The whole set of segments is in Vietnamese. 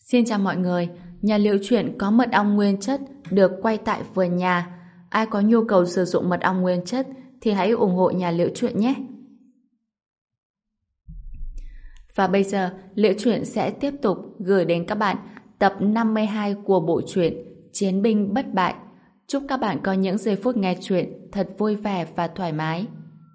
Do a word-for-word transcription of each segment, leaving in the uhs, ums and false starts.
Xin chào mọi người, nhà Liễu Chuyện có mật ong nguyên chất được quay tại vườn nhà. Ai có nhu cầu sử dụng mật ong nguyên chất thì hãy ủng hộ nhà Liễu Chuyện nhé. Và bây giờ, Liễu Chuyện sẽ tiếp tục gửi đến các bạn tập năm mươi hai của bộ truyện Chiến binh bất bại. Chúc các bạn có những giây phút nghe chuyện thật vui vẻ và thoải mái.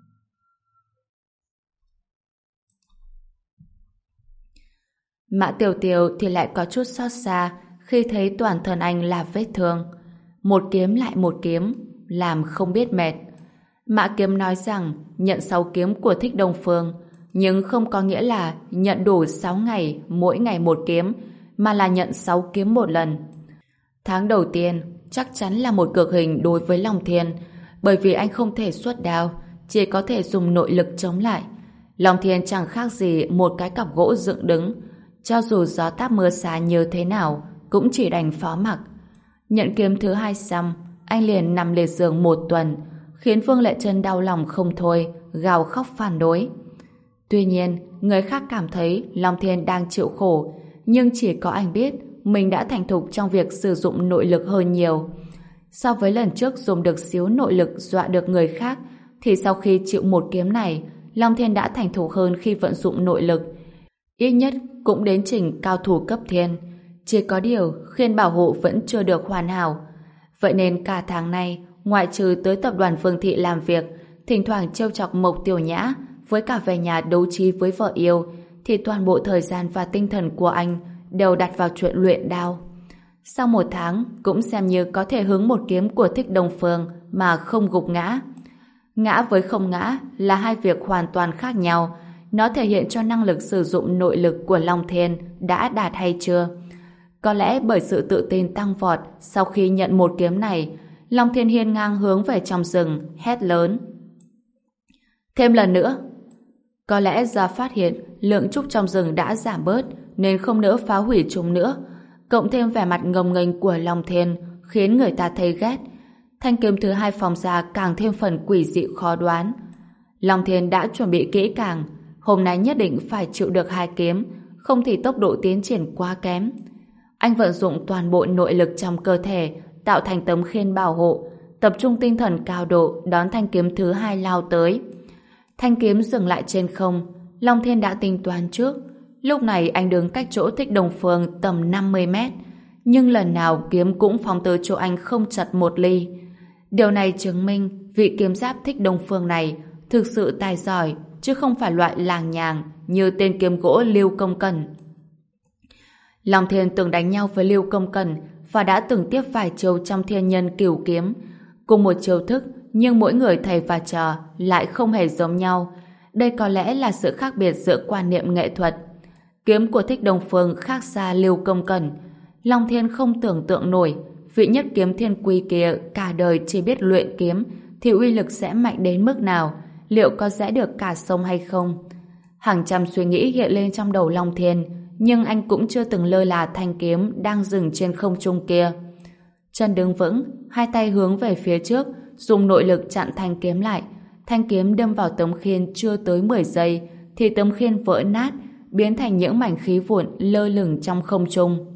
Mã Tiểu Tiểu thì lại có chút xót xa khi thấy toàn thân anh là vết thương. Một kiếm lại một kiếm, làm không biết mệt. Mã Kiếm nói rằng nhận sáu kiếm của Thích Đông Phương, nhưng không có nghĩa là nhận đủ sáu ngày, mỗi ngày một kiếm, mà là nhận sáu kiếm một lần. Tháng đầu tiên chắc chắn là một cực hình đối với Long Thiên, bởi vì anh không thể xuất đao, chỉ có thể dùng nội lực chống lại. Long Thiên chẳng khác gì một cái cọc gỗ dựng đứng, cho dù gió táp mưa xa như thế nào cũng chỉ đành phó mặc. Nhận kiếm thứ hai xong, anh liền nằm liệt giường một tuần, khiến Vương Lệ Trân đau lòng không thôi, gào khóc phản đối. Tuy nhiên, người khác cảm thấy Long Thiên đang chịu khổ, nhưng chỉ có anh biết mình đã thành thục trong việc sử dụng nội lực hơn nhiều. So với lần trước dùng được xíu nội lực dọa được người khác, thì sau khi chịu một kiếm này, Long Thiên đã thành thục hơn khi vận dụng nội lực. Ít nhất cũng đến trình cao thủ cấp thiên. Chỉ có điều khiên bảo hộ vẫn chưa được hoàn hảo. Vậy nên cả tháng nay, ngoại trừ tới tập đoàn Phương Thị làm việc, thỉnh thoảng trêu chọc Mộc Tiểu Nhã, với cả về nhà đấu trí với vợ yêu, thì toàn bộ thời gian và tinh thần của anh đều đặt vào chuyện luyện đao. Sau một tháng, cũng xem như có thể hướng một kiếm của Thích Đông Phương mà không gục ngã. Ngã với không ngã là hai việc hoàn toàn khác nhau. Nó thể hiện cho năng lực sử dụng nội lực của Long Thiên đã đạt hay chưa. Có lẽ bởi sự tự tin tăng vọt sau khi nhận một kiếm này, Long Thiên hiên ngang hướng về trong rừng, hét lớn. Thêm lần nữa. Có lẽ do phát hiện lượng trúc trong rừng đã giảm bớt nên không nỡ phá hủy chúng nữa. Cộng thêm vẻ mặt ngông nghênh của Long Thiên khiến người ta thấy ghét. Thanh kiếm thứ hai phóng ra càng thêm phần quỷ dị khó đoán. Long Thiên đã chuẩn bị kỹ càng, hôm nay nhất định phải chịu được hai kiếm, không thì tốc độ tiến triển quá kém. Anh vận dụng toàn bộ nội lực trong cơ thể, tạo thành tấm khiên bảo hộ, tập trung tinh thần cao độ đón thanh kiếm thứ hai lao tới. Thanh kiếm dừng lại trên không, Long Thiên đã tính toán trước. Lúc này anh đứng cách chỗ Thích Đông Phương tầm năm mươi mét, nhưng lần nào kiếm cũng phóng tới chỗ anh không chật một ly. Điều này chứng minh vị kiếm giáp Thích Đông Phương này thực sự tài giỏi, chứ không phải loại làng nhàng như tên kiếm gỗ Lưu Công Cẩn. Long Thiên từng đánh nhau với Lưu Công Cẩn và đã từng tiếp vài chiêu trong Thiên Nhân Cửu Kiếm, cùng một chiêu thức, nhưng mỗi người thầy và trò lại không hề giống nhau. Đây có lẽ là sự khác biệt giữa quan niệm nghệ thuật. Kiếm của Thích Đông Phương khác xa Lưu Công Cẩn. Long Thiên không tưởng tượng nổi vị nhất kiếm thiên quy kia cả đời chỉ biết luyện kiếm thì uy lực sẽ mạnh đến mức nào, liệu có rẽ được cả sông hay không. Hàng trăm suy nghĩ hiện lên trong đầu Long Thiên, nhưng anh cũng chưa từng lơ là thanh kiếm đang dừng trên không trung kia. Chân đứng vững, hai tay hướng về phía trước, dùng nội lực chặn thanh kiếm lại. Thanh kiếm đâm vào tấm khiên chưa tới mười giây thì tấm khiên vỡ nát, biến thành những mảnh khí vụn lơ lửng trong không trung.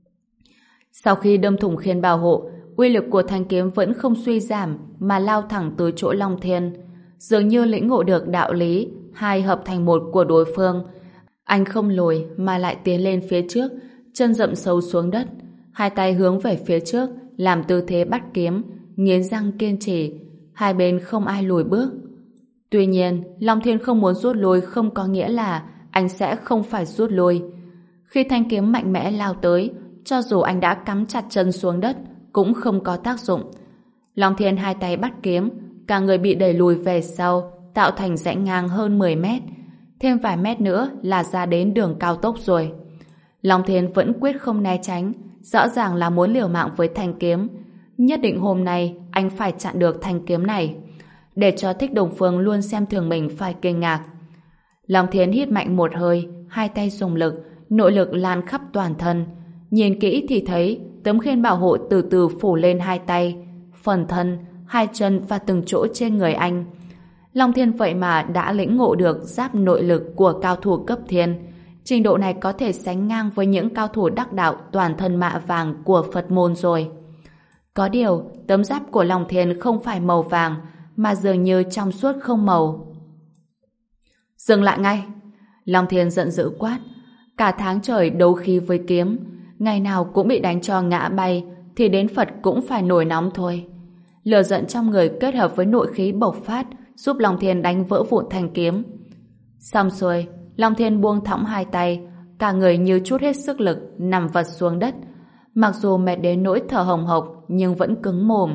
Sau khi đâm thủng khiên bảo hộ, uy lực của thanh kiếm vẫn không suy giảm mà lao thẳng tới chỗ Long Thiên. Dường như lĩnh ngộ được đạo lý hai hợp thành một của đối phương, anh không lùi mà lại tiến lên phía trước, chân dậm sâu xuống đất, hai tay hướng về phía trước làm tư thế bắt kiếm, nghiến răng kiên trì. Hai bên không ai lùi bước. Tuy nhiên, Long Thiên không muốn rút lui không có nghĩa là anh sẽ không phải rút lui. Khi thanh kiếm mạnh mẽ lao tới, cho dù anh đã cắm chặt chân xuống đất cũng không có tác dụng. Long Thiên hai tay bắt kiếm, cả người bị đẩy lùi về sau, tạo thành rãnh ngang hơn mười mét. Thêm vài mét nữa là ra đến đường cao tốc rồi. Long Thiên vẫn quyết không né tránh, rõ ràng là muốn liều mạng với thanh kiếm. Nhất định hôm nay anh phải chặn được thanh kiếm này, để cho Thích Đông Phương luôn xem thường mình phải kinh ngạc. Long Thiên hít mạnh một hơi, hai tay dùng lực, nội lực lan khắp toàn thân. Nhìn kỹ thì thấy tấm khiên bảo hộ từ từ phủ lên hai tay, phần thân, hai chân và từng chỗ trên người anh. Long Thiên vậy mà đã lĩnh ngộ được giáp nội lực của cao thủ cấp thiên, Trình độ này có thể sánh ngang với những cao thủ đắc đạo toàn thân mạ vàng của Phật môn rồi. Có điều, tấm giáp của Long Thiên không phải màu vàng, mà dường như trong suốt không màu. Dừng lại ngay! Long Thiên giận dữ quát. Cả tháng trời đấu khí với kiếm, ngày nào cũng bị đánh cho ngã bay, thì đến Phật cũng phải nổi nóng thôi. Lửa giận trong người kết hợp với nội khí bộc phát, giúp Long Thiên đánh vỡ vụn thanh kiếm. Xong xuôi, Long Thiên buông thõng hai tay, cả người như trút hết sức lực, nằm vật xuống đất. Mặc dù mệt đến nỗi thở hồng hộc, nhưng vẫn cứng mồm.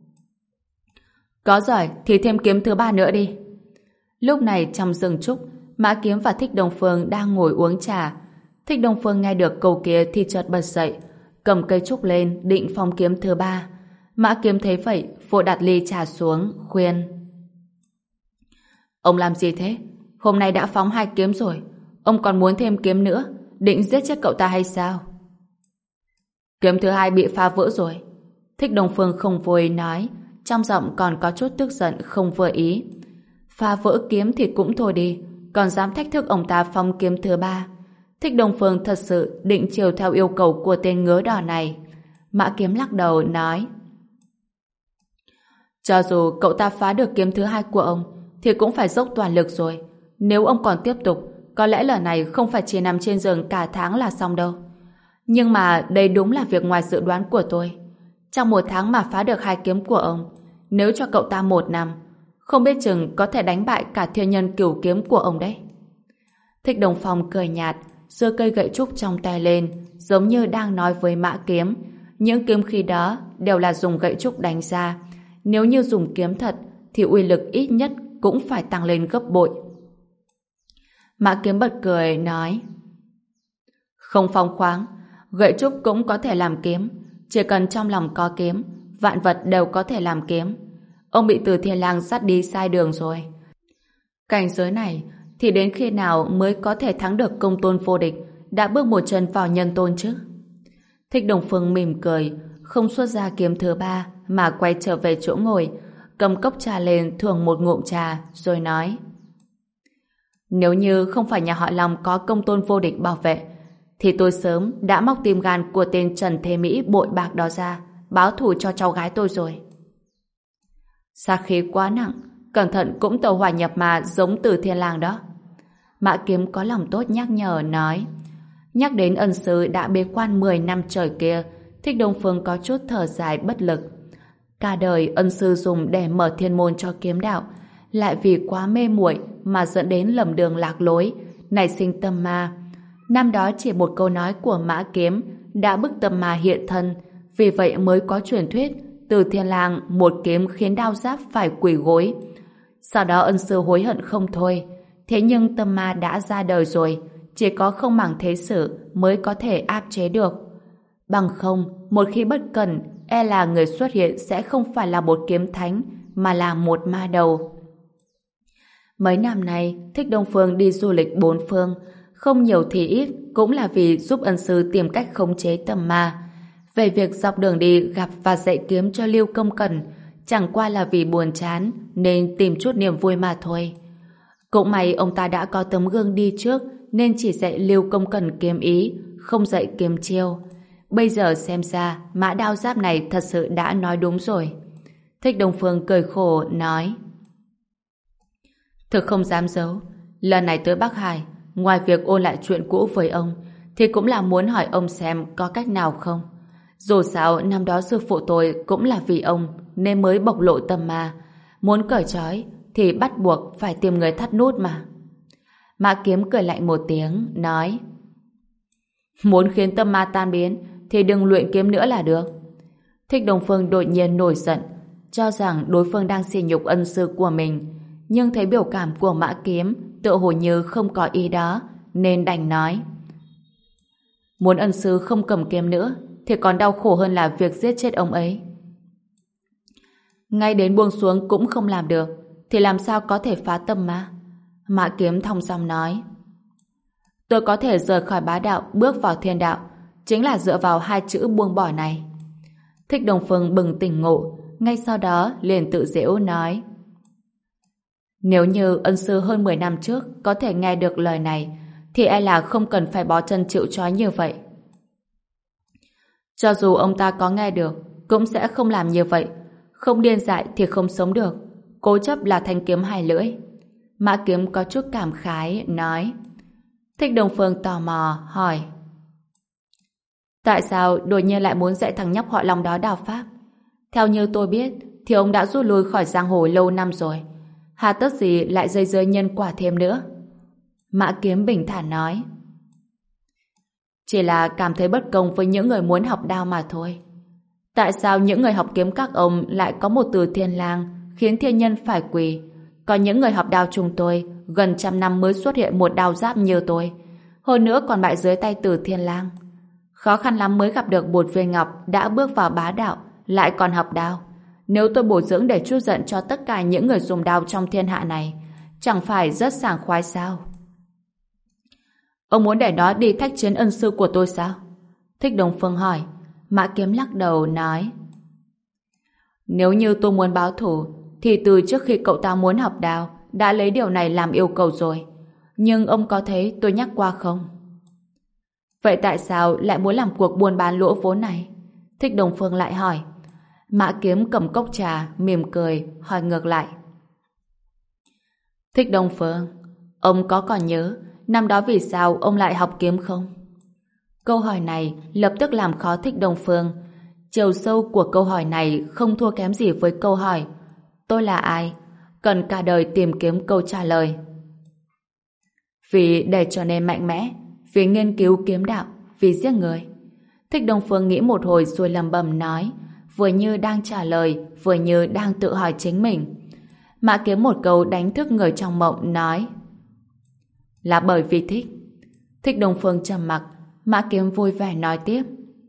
Có giỏi thì thêm kiếm thứ ba nữa đi. Lúc này trong rừng trúc, Mã Kiếm và Thích Đông Phương đang ngồi uống trà. Thích Đông Phương nghe được câu kia thì chợt bật dậy, cầm cây trúc lên định phóng kiếm thứ ba. Mã Kiếm thấy vậy, vội đặt ly trà xuống, khuyên. Ông làm gì thế? Hôm nay đã phóng hai kiếm rồi, ông còn muốn thêm kiếm nữa, định giết chết cậu ta hay sao? Kiếm thứ hai bị phá vỡ rồi. Thích Đông Phương không vui nói, trong giọng còn có chút tức giận không vừa ý. Phá vỡ kiếm thì cũng thôi đi, còn dám thách thức ông ta phóng kiếm thứ ba. Thích Đông Phương thật sự định chiều theo yêu cầu của tên ngớ đỏ này. Mã Kiếm lắc đầu nói, cho dù cậu ta phá được kiếm thứ hai của ông thì cũng phải dốc toàn lực rồi. Nếu ông còn tiếp tục, có lẽ lần này không phải chỉ nằm trên giường cả tháng là xong đâu. Nhưng mà đây đúng là việc ngoài dự đoán của tôi. Trong một tháng mà phá được hai kiếm của ông, nếu cho cậu ta một năm, không biết chừng có thể đánh bại cả thiên nhân cửu kiếm của ông đấy. Thích Đồng Phong cười nhạt, giơ cây gậy trúc trong tay lên, giống như đang nói với Mã Kiếm. Những kiếm khi đó đều là dùng gậy trúc đánh ra. Nếu như dùng kiếm thật, thì uy lực ít nhất cũng phải tăng lên gấp bội. Mã Kiếm bật cười, nói, không phóng khoáng, gậy trúc cũng có thể làm kiếm. Chỉ cần trong lòng có kiếm, vạn vật đều có thể làm kiếm. Ông bị Từ Thiên Lang dắt đi sai đường rồi. Cảnh giới này thì đến khi nào mới có thể thắng được công tôn vô địch, đã bước một chân vào nhân tôn chứ? Thích Đồng Phương mỉm cười, không xuất ra kiếm thứ ba mà quay trở về chỗ ngồi, cầm cốc trà lên thưởng một ngụm trà rồi nói, nếu như không phải nhà họ Long có công tôn vô địch bảo vệ, thì tôi sớm đã móc tim gan của tên Trần Thế Mỹ bội bạc đó ra, báo thù cho cháu gái tôi rồi. Sát khí quá nặng, cẩn thận cũng tàu hỏa nhập mà giống Từ Thiên Lang đó. Mã Kiếm có lòng tốt nhắc nhở, nói. Nhắc đến ân sư đã bế quan mười năm trời kia, Thích Đông Phương có chút thở dài bất lực. Cả đời ân sư dùng để mở thiên môn cho kiếm đạo, lại vì quá mê muội mà dẫn đến lầm đường lạc lối, nảy sinh tâm ma. Năm đó chỉ một câu nói của Mã Kiếm đã bức tâm ma hiện thân, vì vậy mới có truyền thuyết Từ Thiên Lang một kiếm khiến Đao Giáp phải quỳ gối. Sau đó ân sư hối hận không thôi, thế nhưng tâm ma đã ra đời rồi, chỉ có không màng thế sự mới có thể áp chế được. Bằng không, một khi bất cẩn, e là người xuất hiện sẽ không phải là một kiếm thánh, mà là một ma đầu. Mấy năm nay, Thích Đông Phương đi du lịch bốn phương, không nhiều thì ít, cũng là vì giúp ân sư tìm cách khống chế tâm ma. Về việc dọc đường đi gặp và dạy kiếm cho Lưu Công Cẩn, chẳng qua là vì buồn chán nên tìm chút niềm vui mà thôi. Cũng may ông ta đã có tấm gương đi trước nên chỉ dạy Lưu Công Cẩn kiếm ý, không dạy kiếm chiêu. Bây giờ xem ra Mã Đao Giáp này thật sự đã nói đúng rồi. Thích Đông Phương cười khổ nói, thực không dám giấu, lần này tới Bắc Hải, ngoài việc ôn lại chuyện cũ với ông, thì cũng là muốn hỏi ông xem có cách nào không. Dù sao năm đó sư phụ tôi cũng là vì ông nên mới bộc lộ tâm ma. Muốn cởi trói thì bắt buộc phải tìm người thắt nút mà. Mã Kiếm cười lạnh một tiếng, nói, muốn khiến tâm ma tan biến thì đừng luyện kiếm nữa là được. Thích Đồng Phương đột nhiên nổi giận, cho rằng đối phương đang sỉ nhục ân sư của mình, nhưng thấy biểu cảm của Mã Kiếm tựa hồ như không có ý đó, nên đành nói, muốn ân sư không cầm kiếm nữa thì còn đau khổ hơn là việc giết chết ông ấy. Ngay đến buông xuống cũng không làm được, thì làm sao có thể phá tâm ma? Mã Kiếm thong dong nói, tôi có thể rời khỏi bá đạo bước vào thiên đạo chính là dựa vào hai chữ buông bỏ này. Thích Đồng Phương bừng tỉnh ngộ, ngay sau đó liền tự giễu nói, nếu như ân sư hơn mười năm trước có thể nghe được lời này thì e là không cần phải bó chân chịu trói như vậy. Cho dù ông ta có nghe được, cũng sẽ không làm như vậy. Không điên dại thì không sống được. Cố chấp là thanh kiếm hai lưỡi. Mã Kiếm có chút cảm khái, nói. Thích Đồng Phương tò mò, hỏi. Tại sao đột nhiên lại muốn dạy thằng nhóc họ Long đó đao pháp? Theo như tôi biết, thì ông đã rút lui khỏi giang hồ lâu năm rồi. Hà tất gì lại dây dưa nhân quả thêm nữa? Mã Kiếm bình thản nói. Chỉ là cảm thấy bất công với những người muốn học đao mà thôi. Tại sao những người học kiếm các ông lại có một từ thiên lang khiến thiên nhân phải quỳ? Còn những người học đao chúng tôi gần trăm năm mới xuất hiện một đao giáp như tôi. Hơn nữa còn bại dưới tay từ thiên lang. Khó khăn lắm mới gặp được một viên ngọc đã bước vào bá đạo, lại còn học đao. Nếu tôi bồi dưỡng để trút giận cho tất cả những người dùng đao trong thiên hạ này, chẳng phải rất sảng khoái sao? Ông muốn để nó đi thách chiến ân sư của tôi sao? Thích Đồng Phương hỏi. Mã Kiếm lắc đầu nói. Nếu như tôi muốn báo thù, thì từ trước khi cậu ta muốn học đao, đã lấy điều này làm yêu cầu rồi. Nhưng ông có thấy tôi nhắc qua không? Vậy tại sao lại muốn làm cuộc buôn bán lỗ vốn này? Thích Đồng Phương lại hỏi. Mã Kiếm cầm cốc trà, mỉm cười, hỏi ngược lại. Thích Đồng Phương, ông có còn nhớ năm đó vì sao ông lại học kiếm không? Câu hỏi này lập tức làm khó Thích Đồng Phương. Chiều sâu của câu hỏi này không thua kém gì với câu hỏi tôi là ai? Cần cả đời tìm kiếm câu trả lời. Vì để trở nên mạnh mẽ, vì nghiên cứu kiếm đạo, vì giết người. Thích Đồng Phương nghĩ một hồi rồi lẩm bẩm nói, vừa như đang trả lời, vừa như đang tự hỏi chính mình. Mã Kiếm một câu đánh thức người trong mộng, nói là bởi vì thích. Thích Đồng Phương trầm mặc. Mã Kiếm vui vẻ nói tiếp.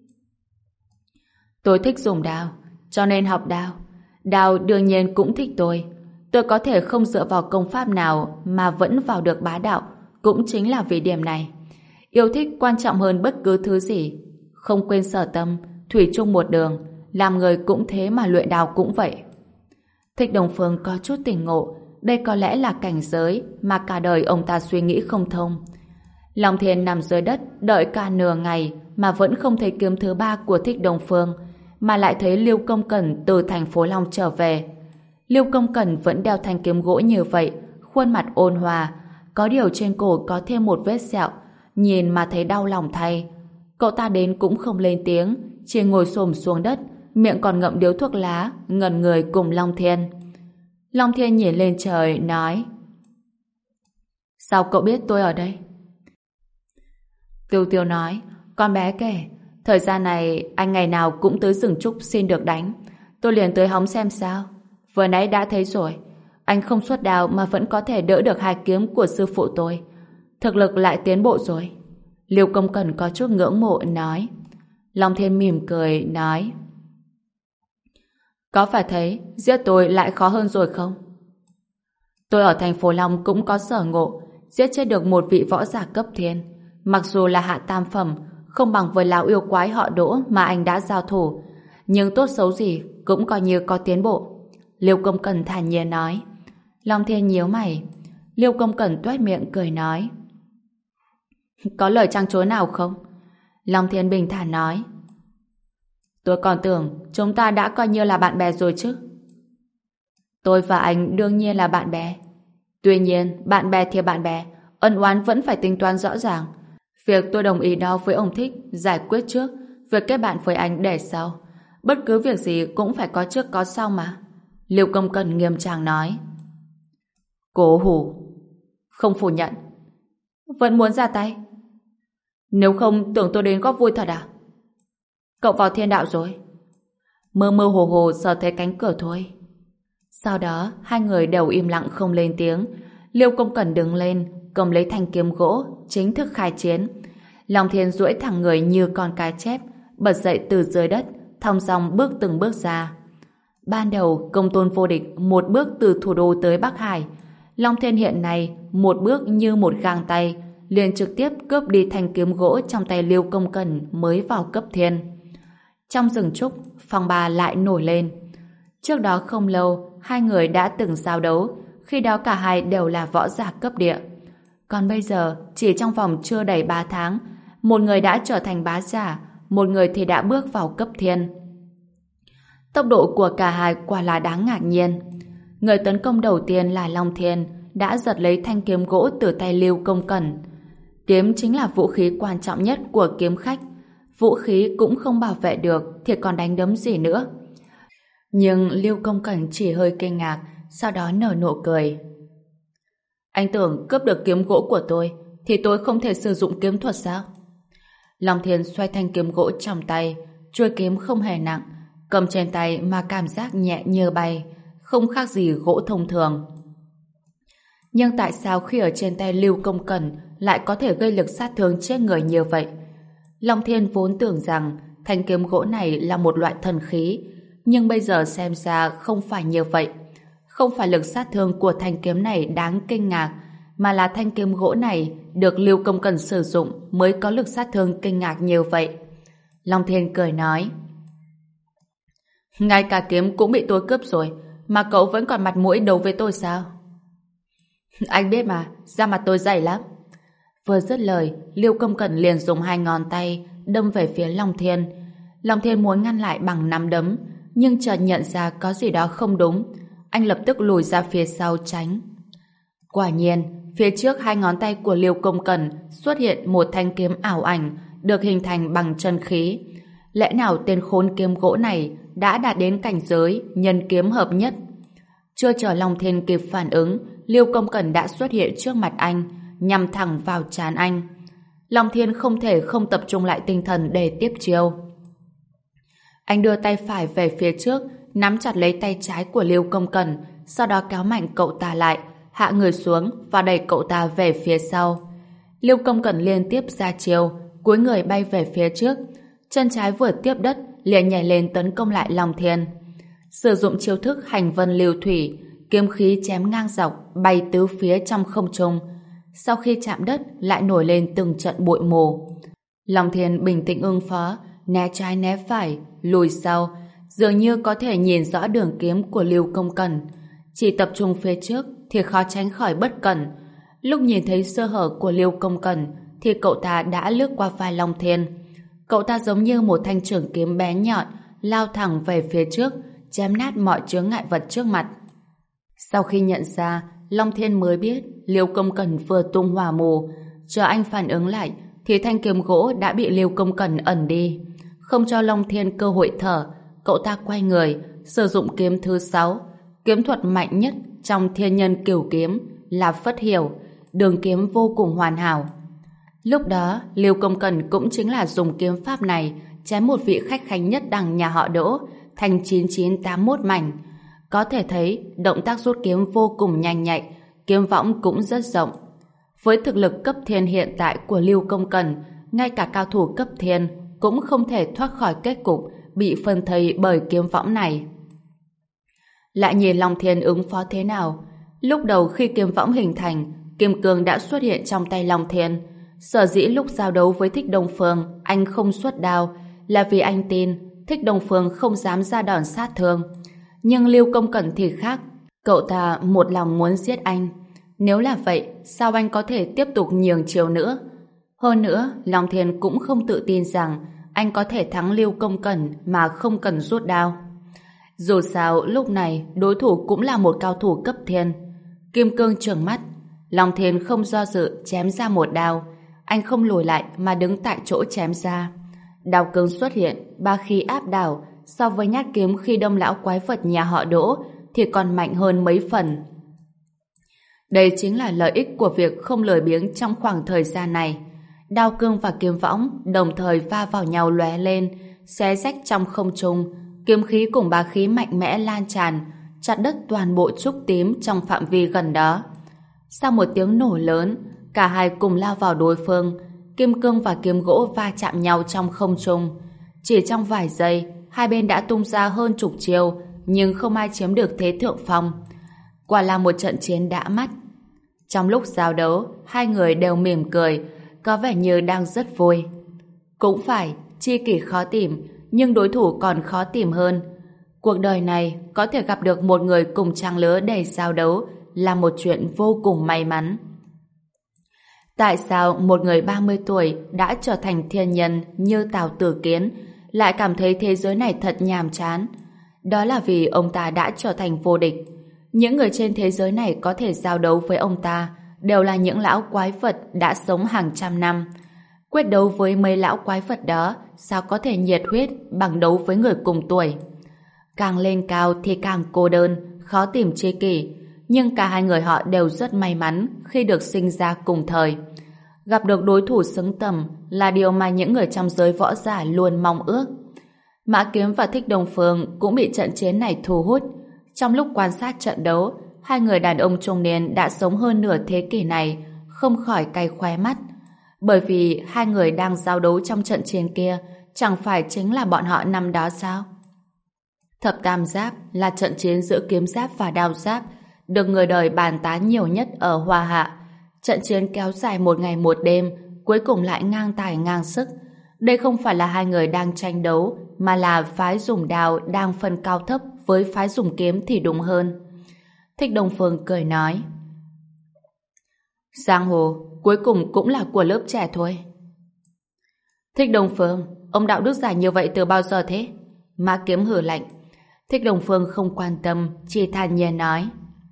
Tôi thích dùng đao, cho nên học đao. Đao đương nhiên cũng thích tôi. Tôi có thể không dựa vào công pháp nào mà vẫn vào được bá đạo, cũng chính là vì điểm này. Yêu thích quan trọng hơn bất cứ thứ gì. Không quên sở tâm, thủy chung một đường. Làm người cũng thế mà luyện đao cũng vậy. Thích Đồng Phương có chút tỉnh ngộ. Đây có lẽ là cảnh giới mà cả đời ông ta suy nghĩ không thông. Long Thiên nằm dưới đất đợi cả nửa ngày mà vẫn không thấy kiếm thứ ba của Thích Đồng Phương, mà lại thấy Liêu Công Cẩn từ thành phố Long trở về. Liêu Công Cẩn vẫn đeo thanh kiếm gỗ như vậy, khuôn mặt ôn hòa, có điều trên cổ có thêm một vết sẹo, nhìn mà thấy đau lòng thay. Cậu ta đến cũng không lên tiếng, chỉ ngồi xổm xuống đất, miệng còn ngậm điếu thuốc lá, ngẩn người cùng Long Thiên. Long Thiên nhìn lên trời, nói: Sao cậu biết tôi ở đây? Tiêu Tiêu nói: Con bé kể, thời gian này anh ngày nào cũng tới rừng trúc xin được đánh. Tôi liền tới hóng xem sao. Vừa nãy đã thấy rồi, anh không xuất đao mà vẫn có thể đỡ được hai kiếm của sư phụ tôi. Thực lực lại tiến bộ rồi. Liêu Công Cẩn có chút ngưỡng mộ nói. Long Thiên mỉm cười nói: Có phải thấy giết tôi lại khó hơn rồi không? Tôi ở thành phố Long cũng có sở ngộ, giết chết được một vị võ giả cấp thiên. Mặc dù là hạ tam phẩm, không bằng với lão yêu quái họ Đỗ mà anh đã giao thủ, nhưng tốt xấu gì cũng coi như có tiến bộ. Liêu Công Cẩn thản nhiên nói. Long Thiên nhíu mày. Liêu Công Cẩn toét miệng cười nói: Có lời trăng chối nào không? Long Thiên bình thản nói: Tôi còn tưởng chúng ta đã coi như là bạn bè rồi chứ. Tôi và anh đương nhiên là bạn bè. Tuy nhiên, bạn bè thì bạn bè, ân oán vẫn phải tính toán rõ ràng. Việc tôi đồng ý đó với ông Thích giải quyết trước, việc kết bạn với anh để sau. Bất cứ việc gì cũng phải có trước có sau mà. Liêu Công Cẩn nghiêm trang nói. Cố hủ. Không phủ nhận. Vẫn muốn ra tay. Nếu không tưởng tôi đến góp vui thật à? Cậu vào thiên đạo rồi. Mơ mơ hồ hồ sờ thấy cánh cửa thôi. Sau đó hai người đều im lặng không lên tiếng. Liêu Công Cẩn đứng lên, cầm lấy thanh kiếm gỗ, chính thức khai chiến. Long Thiên duỗi thẳng người như con cá chép, bật dậy từ dưới đất, thong dong bước từng bước ra. Ban đầu công tôn vô địch một bước từ thủ đô tới Bắc Hải. Long Thiên hiện nay một bước như một gang tay, liền trực tiếp cướp đi thanh kiếm gỗ trong tay Liêu Công Cẩn mới vào cấp thiên. Trong rừng trúc, phong ba lại nổi lên. Trước đó không lâu, hai người đã từng giao đấu, khi đó cả hai đều là võ giả cấp địa. Còn bây giờ, chỉ trong vòng chưa đầy ba tháng, một người đã trở thành bá giả, một người thì đã bước vào cấp thiên. Tốc độ của cả hai quả là đáng ngạc nhiên. Người tấn công đầu tiên là Long Thiên, đã giật lấy thanh kiếm gỗ từ tay Lưu Công Cẩn. Kiếm chính là vũ khí quan trọng nhất của kiếm khách. Vũ khí cũng không bảo vệ được thì còn đánh đấm gì nữa. Nhưng Lưu Công Cẩn chỉ hơi kinh ngạc, sau đó nở nụ cười. Anh tưởng cướp được kiếm gỗ của tôi thì tôi không thể sử dụng kiếm thuật sao? Long Thiên xoay thanh kiếm gỗ trong tay, chuôi kiếm không hề nặng, cầm trên tay mà cảm giác nhẹ như bay, không khác gì gỗ thông thường. Nhưng tại sao khi ở trên tay Lưu Công Cẩn lại có thể gây lực sát thương chết người như vậy? Long Thiên vốn tưởng rằng thanh kiếm gỗ này là một loại thần khí, nhưng bây giờ xem ra không phải như vậy. Không phải lực sát thương của thanh kiếm này đáng kinh ngạc, mà là thanh kiếm gỗ này được Lưu Công Cẩn sử dụng mới có lực sát thương kinh ngạc như vậy. Long Thiên cười nói, ngay cả kiếm cũng bị tôi cướp rồi, mà cậu vẫn còn mặt mũi đấu với tôi sao? Anh biết mà, da mặt tôi dày lắm. Vừa dứt lời, Lưu Công Cẩn liền dùng hai ngón tay đâm về phía Long Thiên. Long Thiên muốn ngăn lại bằng nắm đấm, nhưng chợt nhận ra có gì đó không đúng. Anh lập tức lùi ra phía sau tránh. Quả nhiên, phía trước hai ngón tay của Lưu Công Cẩn xuất hiện một thanh kiếm ảo ảnh được hình thành bằng chân khí. Lẽ nào tên khốn kiếm gỗ này đã đạt đến cảnh giới nhân kiếm hợp nhất? Chưa chờ Long Thiên kịp phản ứng, Lưu Công Cẩn đã xuất hiện trước mặt anh, nhằm thẳng vào trán anh. Long Thiên không thể không tập trung lại tinh thần để tiếp chiêu. Anh đưa tay phải về phía trước, nắm chặt lấy tay trái của Lưu Công Cẩn, sau đó kéo mạnh cậu ta lại, hạ người xuống và đẩy cậu ta về phía sau. Lưu Công Cẩn liên tiếp ra chiêu, cúi người bay về phía trước, chân trái vừa tiếp đất liền nhảy lên tấn công lại Long Thiên. Sử dụng chiêu thức hành vân lưu thủy, kiếm khí chém ngang dọc bay tứ phía trong không trung. Sau khi chạm đất lại nổi lên từng trận bụi mù. Long Thiên bình tĩnh ứng phó, né trái né phải, lùi sau, dường như có thể nhìn rõ đường kiếm của Lưu Công Cẩn. Chỉ tập trung phía trước thì khó tránh khỏi bất cẩn. Lúc nhìn thấy sơ hở của Lưu Công Cẩn thì cậu ta đã lướt qua vai Long Thiên. Cậu ta giống như một thanh trường kiếm bé nhọn lao thẳng về phía trước, chém nát mọi chướng ngại vật trước mặt. Sau khi nhận ra, Long Thiên mới biết Lưu Công Cẩn vừa tung hỏa mù. Chờ anh phản ứng lại thì thanh kiếm gỗ đã bị Lưu Công Cẩn ẩn đi. Không cho Long Thiên cơ hội thở, cậu ta quay người sử dụng kiếm thứ sáu, kiếm thuật mạnh nhất trong thiên nhân cửu kiếm là Phất Hiểu, đường kiếm vô cùng hoàn hảo. Lúc đó Lưu Công Cẩn cũng chính là dùng kiếm pháp này chém một vị khách khanh nhất đẳng nhà họ Đỗ thành chín chín tám mốt mảnh. Có thể thấy động tác rút kiếm vô cùng nhanh nhạy, kiếm võng cũng rất rộng. Với thực lực cấp thiên hiện tại của Lưu Công Cẩn, ngay cả cao thủ cấp thiên cũng không thể thoát khỏi kết cục bị phân thây bởi kiếm võng này. Lại nhìn Long Thiên ứng phó thế nào. Lúc đầu khi kiếm võng hình thành, kim cương đã xuất hiện trong tay Long Thiên. Sở dĩ lúc giao đấu với Thích Đông Phương anh không xuất đao là vì anh tin Thích Đông Phương không dám ra đòn sát thương. Nhưng Lưu Công Cẩn thì khác, cậu ta một lòng muốn giết anh. Nếu là vậy, sao anh có thể tiếp tục nhường chiều nữa? Hơn nữa, Long Thiên cũng không tự tin rằng anh có thể thắng Lưu Công Cẩn mà không cần rút đao. Dù sao, lúc này đối thủ cũng là một cao thủ cấp thiên. Kim cương trừng mắt, Long Thiên không do dự chém ra một đao. Anh không lùi lại mà đứng tại chỗ chém ra. Đao cương xuất hiện, ba khí áp đảo, so với nhát kiếm khi đâm lão quái vật nhà họ Đỗ thì còn mạnh hơn mấy phần. Đây chính là lợi ích của việc không lười biếng trong khoảng thời gian này. Đao cương và kiếm võng đồng thời va vào nhau lóe lên, xé rách trong không trung, kiếm khí cùng bá khí mạnh mẽ lan tràn, chặt đứt toàn bộ trúc tím trong phạm vi gần đó. Sau một tiếng nổ lớn, cả hai cùng lao vào đối phương, kim cương và kiếm gỗ va chạm nhau trong không trung. Chỉ trong vài giây, hai bên đã tung ra hơn chục chiêu, nhưng không ai chiếm được thế thượng phong. Quả là một trận chiến đã mắt. Trong lúc giao đấu, hai người đều mỉm cười, có vẻ như đang rất vui. Cũng phải, tri kỷ khó tìm, nhưng đối thủ còn khó tìm hơn. Cuộc đời này có thể gặp được một người cùng trang lứa để giao đấu là một chuyện vô cùng may mắn. Tại sao một người ba mươi tuổi đã trở thành thiên nhân như Tào Tử Kiến lại cảm thấy thế giới này thật nhàm chán? Đó là vì ông ta đã trở thành vô địch. Những người trên thế giới này có thể giao đấu với ông ta đều là những lão quái vật đã sống hàng trăm năm. Quyết đấu với mấy lão quái vật đó sao có thể nhiệt huyết bằng đấu với người cùng tuổi? Càng lên cao thì càng cô đơn, khó tìm tri kỷ. Nhưng cả hai người họ đều rất may mắn khi được sinh ra cùng thời. Gặp được đối thủ xứng tầm là điều mà những người trong giới võ giả luôn mong ước. Mã Kiếm và Thích Đông Phương cũng bị trận chiến này thu hút. Trong lúc quan sát trận đấu, hai người đàn ông trung niên đã sống hơn nửa thế kỷ này không khỏi cay khóe mắt. Bởi vì hai người đang giao đấu trong trận chiến kia chẳng phải chính là bọn họ năm đó sao? Thập Tam Giáp là trận chiến giữa kiếm giáp và đao giáp, được người đời bàn tán nhiều nhất ở Hoa Hạ. Trận chiến kéo dài một ngày một đêm, cuối cùng lại ngang tài ngang sức. Đây không phải là hai người đang tranh đấu, mà là phái dùng đao đang phân cao thấp với phái dùng kiếm thì đúng hơn. Thích Đông Phương cười nói: Giang hồ cuối cùng cũng là của lớp trẻ thôi. Thích Đông Phương, ông đạo đức giả như vậy từ bao giờ thế? Mã Kiếm hừ lạnh. Thích Đông Phương không quan tâm, chỉ thản nhiên nói: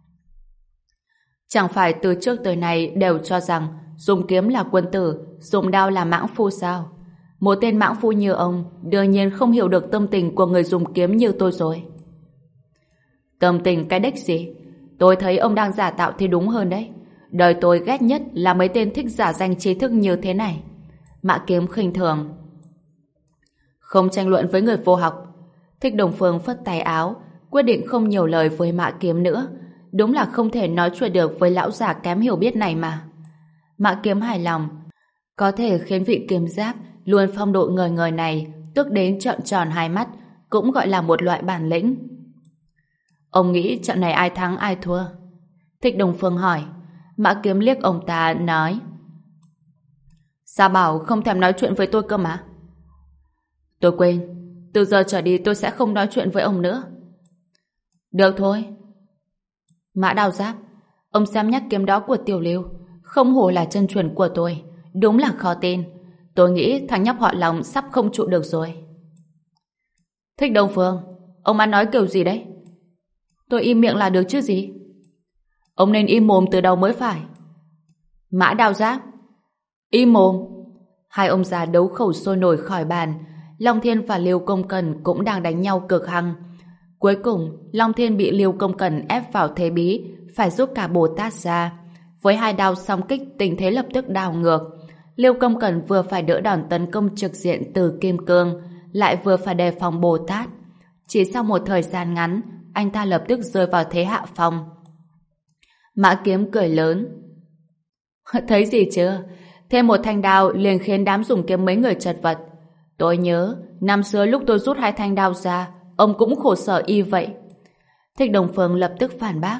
Chẳng phải từ trước tới nay đều cho rằng dùng kiếm là quân tử, dùng đao là mãng phu sao? Một tên mãng phu như ông đương nhiên không hiểu được tâm tình của người dùng kiếm như tôi rồi. Tâm tình cái đếch gì? Tôi thấy ông đang giả tạo thì đúng hơn đấy. Đời tôi ghét nhất là mấy tên thích giả danh trí thức như thế này. Mã Kiếm khinh thường: Không tranh luận với người vô học. Thích Đồng Phương phất tay áo, quyết định không nhiều lời với Mã Kiếm nữa. Đúng là không thể nói chuyện được với lão già kém hiểu biết này mà. Mã Kiếm hài lòng. Có thể khiến vị kiếm giáp luôn phong độ ngời ngời này tức đến trợn tròn hai mắt cũng gọi là một loại bản lĩnh. Ông nghĩ trận này ai thắng ai thua? Thích Đồng Phương hỏi. Mã Kiếm liếc ông ta nói: Sao bảo không thèm nói chuyện với tôi cơ mà? Tôi quên, từ giờ trở đi tôi sẽ không nói chuyện với ông nữa. Được thôi. Mã Đao Giáp, ông xem nhắc kiếm đó của Tiểu Lưu, không hổ là chân truyền của tôi, đúng là khó tin. Tôi nghĩ thằng nhóc họ Lòng sắp không trụ được rồi. Thích Đông Phương, ông ăn nói kiểu gì đấy? Tôi im miệng là được chứ gì? Ông nên im mồm từ đầu mới phải. Mã Đao Giáp, im mồm. Hai ông già đấu khẩu sôi nổi khỏi bàn. Long Thiên và Liêu Công Cẩn cũng đang đánh nhau cực hăng. Cuối cùng, Long Thiên bị Liêu Công Cẩn ép vào thế bí, phải giúp cả Bồ Tát ra. Với hai đao song kích, tình thế lập tức đảo ngược. Liêu Công Cẩn vừa phải đỡ đòn tấn công trực diện từ Kim Cương, lại vừa phải đề phòng Bồ Tát. Chỉ sau một thời gian ngắn, anh ta lập tức rơi vào thế hạ phong. Mã Kiếm cười lớn: Thấy gì chưa? Thêm một thanh đao liền khiến đám dùng kiếm mấy người chật vật. Tôi nhớ, năm xưa lúc tôi rút hai thanh đao ra, ông cũng khổ sở y vậy. Thích Đồng Phương lập tức phản bác: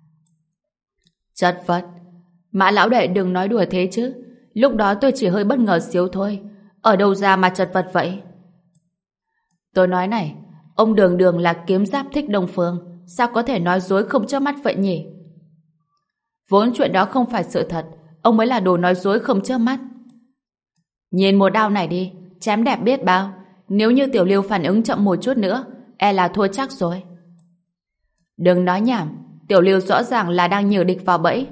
Chật vật? Mã lão đệ đừng nói đùa thế chứ. Lúc đó tôi chỉ hơi bất ngờ xíu thôi. Ở đâu ra mà chật vật vậy? Tôi nói này, ông đường đường là kiếm giáp Thích Đông Phương, sao có thể nói dối không chớp mắt vậy nhỉ? Vốn chuyện đó không phải sự thật, ông mới là đồ nói dối không chớp mắt. Nhìn một đao này đi, chém đẹp biết bao. Nếu như Tiểu Lưu phản ứng chậm một chút nữa, e là thua chắc rồi. Đừng nói nhảm, Tiểu Lưu rõ ràng là đang nhử địch vào bẫy.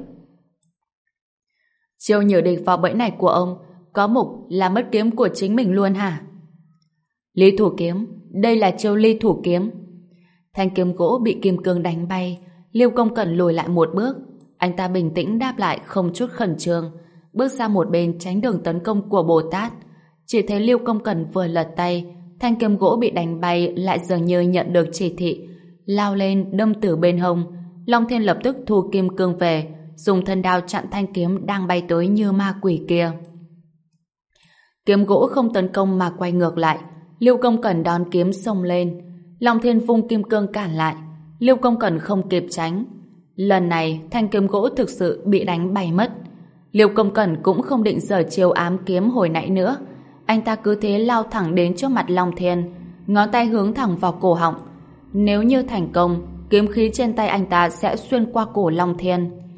Chiêu nhử địch vào bẫy này của ông có mục là mất kiếm của chính mình luôn hả? Ly thủ kiếm, đây là chiêu ly thủ kiếm. Thanh kiếm gỗ bị kim cương đánh bay, Liêu Công Cẩn lùi lại một bước. Anh ta bình tĩnh đáp lại không chút khẩn trương, bước ra một bên tránh đường tấn công của Bồ Tát. Chỉ thấy Liêu Công Cẩn vừa lật tay, thanh kiếm gỗ bị đánh bay lại dường như nhận được chỉ thị, lao lên đâm từ bên hông. Long Thiên lập tức thu kim cương về, dùng thân đao chặn thanh kiếm đang bay tới như ma quỷ kia. Kiếm gỗ không tấn công mà quay ngược lại. Liêu Công Cẩn đón kiếm xông lên. Long Thiên vung kim cương cản lại. Liêu Công Cẩn không kịp tránh. Lần này thanh kiếm gỗ thực sự bị đánh bay mất. Liêu Công Cẩn cũng không định giở chiêu ám kiếm hồi nãy nữa. Anh ta cứ thế lao thẳng đến trước mặt Long Thiên, ngón tay hướng thẳng vào cổ họng. Nếu như thành công, kiếm khí trên tay anh ta sẽ xuyên qua cổ Long Thiên.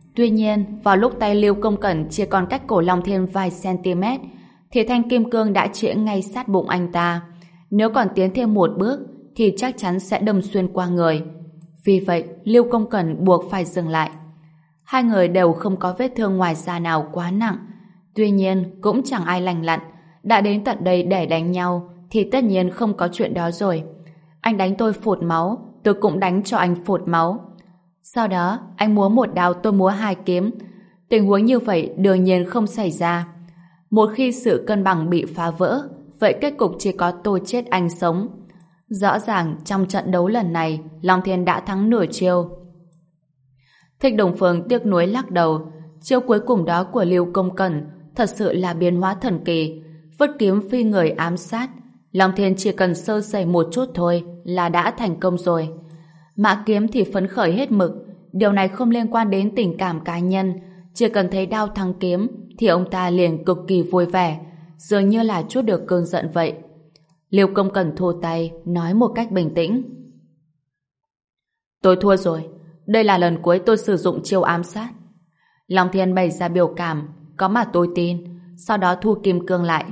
Tuy nhiên, vào lúc tay Lưu Công Cẩn chỉ còn cách cổ Long Thiên vài cm, thì thanh kim cương đã chĩa ngay sát bụng anh ta. Nếu còn tiến thêm một bước, thì chắc chắn sẽ đâm xuyên qua người. Vì vậy, Lưu Công Cẩn buộc phải dừng lại. Hai người đều không có vết thương ngoài da nào quá nặng. Tuy nhiên, cũng chẳng ai lành lặn. Đã đến tận đây để đánh nhau, thì tất nhiên không có chuyện đó rồi. Anh đánh tôi phụt máu, tôi cũng đánh cho anh phụt máu. Sau đó, anh múa một đao, tôi múa hai kiếm. Tình huống như vậy đương nhiên không xảy ra. Một khi sự cân bằng bị phá vỡ, vậy kết cục chỉ có tôi chết anh sống. Rõ ràng trong trận đấu lần này, Long Thiên đã thắng nửa chiêu. Thích Đồng Phương tiếc nuối lắc đầu. Chiêu cuối cùng đó của Lưu Công Cẩn thật sự là biến hóa thần kỳ. Vứt kiếm phi người ám sát. Long Thiên chỉ cần sơ sẩy một chút thôi là đã thành công rồi. Mã Kiếm thì phấn khởi hết mực. Điều này không liên quan đến tình cảm cá nhân. Chỉ cần thấy đao thắng kiếm thì ông ta liền cực kỳ vui vẻ, dường như là trút được cơn giận vậy. Lưu Công Cẩn thu tay, nói một cách bình tĩnh. Tôi thua rồi. Đây là lần cuối tôi sử dụng chiêu ám sát. Long Thiên bày ra biểu cảm, có mà tôi tin, sau đó thu kim cương lại.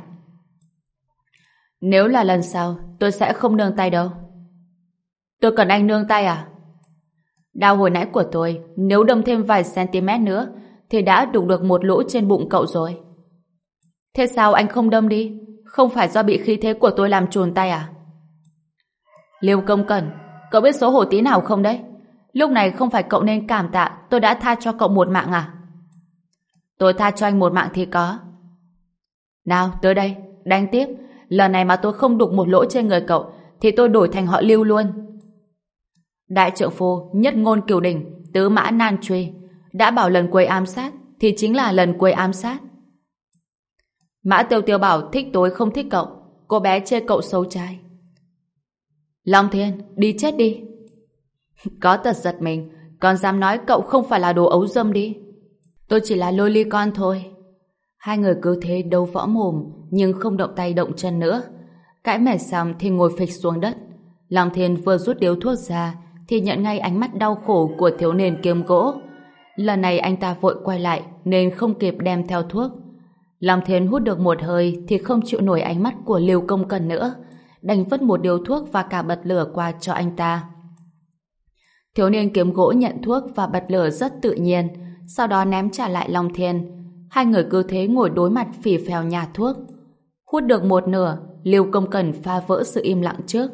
Nếu là lần sau, tôi sẽ không nương tay đâu. Tôi cần anh nương tay à? Đao hồi nãy của tôi, nếu đâm thêm vài cm nữa, thì đã đục được một lỗ trên bụng cậu rồi. Thế sao anh không đâm đi? Không phải do bị khí thế của tôi làm chùn tay à? Lưu Công Cẩn, cậu biết xấu hổ tí nào không đấy? Lúc này không phải cậu nên cảm tạ tôi đã tha cho cậu một mạng à? Tôi tha cho anh một mạng thì có. Nào, tới đây, đánh tiếp. Lần này mà tôi không đục một lỗ trên người cậu, thì tôi đổi thành họ Lưu luôn. Đại trượng phu, nhất ngôn cửu đỉnh, tứ mã nan truy. Đã bảo lần cuối ám sát, thì chính là lần cuối ám sát. Mã Tiêu Tiêu bảo thích tôi không thích cậu. Cô bé chê cậu xấu trai. Long Thiên, đi chết đi. Có tật giật mình, còn dám nói cậu không phải là đồ ấu dâm đi. Tôi chỉ là lôi ly con thôi. Hai người cứ thế đấu võ mồm, nhưng không động tay động chân nữa. Cãi mệt xong thì ngồi phịch xuống đất. Long Thiên vừa rút điếu thuốc ra thì nhận ngay ánh mắt đau khổ của thiếu niên kiếm gỗ. Lần này anh ta vội quay lại nên không kịp đem theo thuốc. Long Thiên hút được một hơi thì không chịu nổi ánh mắt của Lưu Công Cẩn nữa, đành vứt một điếu thuốc và cả bật lửa qua cho anh ta. Thiếu niên kiếm gỗ nhận thuốc và bật lửa rất tự nhiên, sau đó ném trả lại Long Thiên. Hai người cứ thế ngồi đối mặt phì phèo nhả thuốc. Hút được một nửa, Lưu Công Cẩn phá vỡ sự im lặng trước.